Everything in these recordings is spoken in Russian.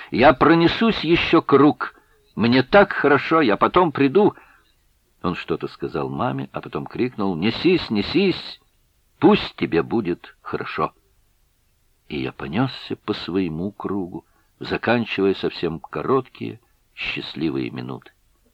Я пронесусь еще круг. Мне так хорошо, я потом приду». Он что-то сказал маме, а потом крикнул: «Несись, несись, пусть тебе будет хорошо». И я понесся по своему кругу, заканчивая совсем короткие, счастливые минуты.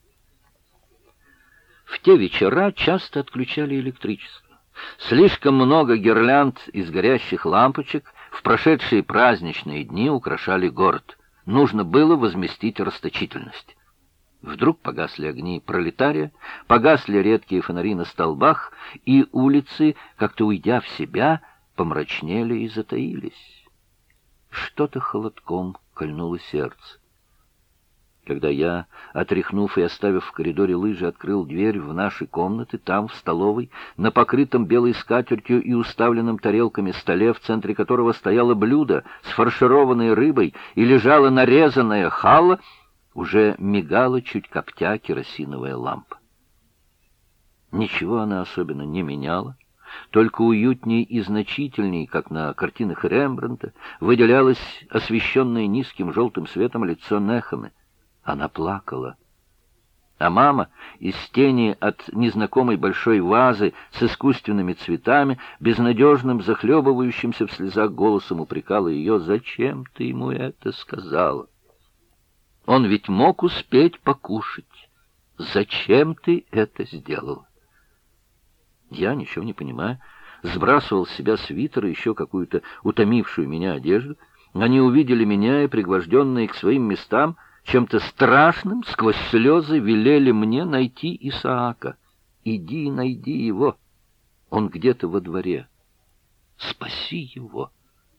В те вечера часто отключали электричество. Слишком много гирлянд из горящих лампочек в прошедшие праздничные дни украшали город. Нужно было возместить расточительность. Вдруг погасли огни пролетария, погасли редкие фонари на столбах, и улицы, как-то уйдя в себя, помрачнели и затаились. Что-то холодком кольнуло сердце. Когда я, отряхнув и оставив в коридоре лыжи, открыл дверь в наши комнаты, там, в столовой, на покрытом белой скатертью и уставленном тарелками столе, в центре которого стояло блюдо с фаршированной рыбой и лежала нарезанная халва, уже мигала, чуть коптя, керосиновая лампа. Ничего она особенно не меняла, только уютней и значительней, как на картинах Рембрандта, выделялось освещенное низким желтым светом лицо Нехемы. Она плакала. А мама из тени от незнакомой большой вазы с искусственными цветами, безнадежным, захлебывающимся в слезах голосом упрекала ее: «Зачем ты ему это сказала? Он ведь мог успеть покушать. Зачем ты это сделал?» Я, ничего не понимая, сбрасывал с себя свитер и еще какую-то утомившую меня одежду. Они увидели меня и, пригвожденные к своим местам, чем-то страшным, сквозь слезы велели мне найти Исаака. «Иди и найди его. Он где-то во дворе. Спаси его».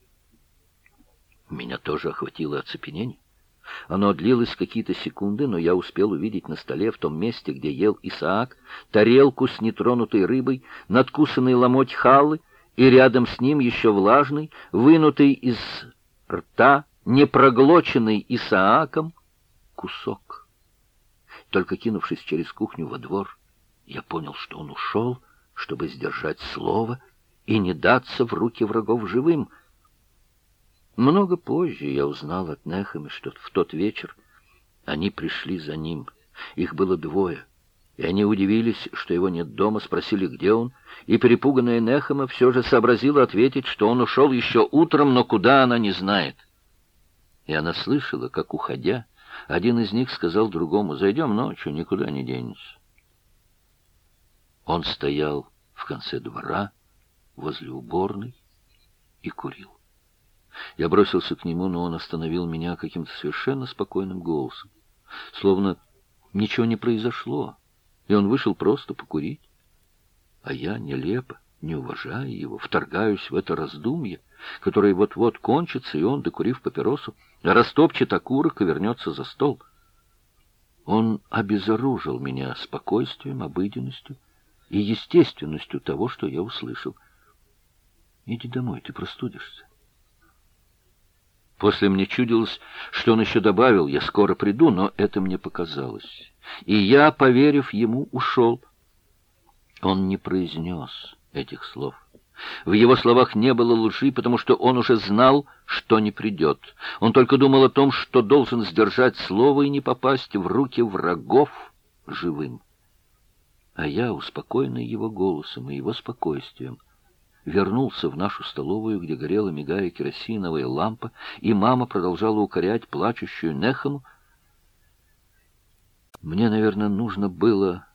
Меня тоже охватило оцепенение. Оно длилось какие-то секунды, но я успел увидеть на столе, в том месте, где ел Исаак, тарелку с нетронутой рыбой, надкусанный ломоть халвы и рядом с ним еще влажный, вынутый из рта, непроглоченный Исааком кусок. Только кинувшись через кухню во двор, я понял, что он ушел, чтобы сдержать слово и не даться в руки врагов живым. Много позже я узнал от Нехемы, что в тот вечер они пришли за ним. Их было двое, и они удивились, что его нет дома, спросили, где он, и перепуганная Нехема все же сообразила ответить, что он ушел еще утром, но куда она не знает. И она слышала, как, уходя, один из них сказал другому: «Зайдем ночью, никуда не денется». Он стоял в конце двора, возле уборной, и курил. Я бросился к нему, но он остановил меня каким-то совершенно спокойным голосом, словно ничего не произошло, и он вышел просто покурить. А я, нелепо, не уважая его, вторгаюсь в это раздумье, которое вот-вот кончится, и он, докурив папиросу, растопчет окурок и вернется за стол. Он обезоружил меня спокойствием, обыденностью и естественностью того, что я услышал. «Иди домой, ты простудишься». После мне чудилось, что он еще добавил: «Я скоро приду», но это мне показалось. И я, поверив ему, ушел. Он не произнес этих слов. В его словах не было лжи, потому что он уже знал, что не придет. Он только думал о том, что должен сдержать слово и не попасть в руки врагов живым. А я, успокоенный его голосом и его спокойствием, вернулся в нашу столовую, где горела, мигая, керосиновая лампа, и мама продолжала укорять плачущую Нехему. Мне, наверное, нужно было